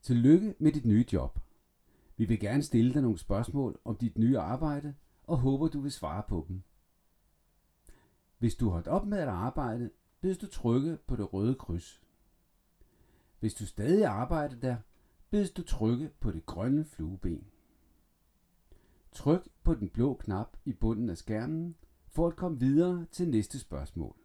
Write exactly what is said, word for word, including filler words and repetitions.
Tillykke med dit nye job. Vi vil gerne stille dig nogle spørgsmål om dit nye arbejde og håber, du vil svare på dem. Hvis du holdt op med at arbejde, bedes du trykke på det røde kryds. Hvis du stadig arbejder der, bedes du trykke på det grønne flueben. Tryk på den blå knap i bunden af skærmen for at komme videre til næste spørgsmål.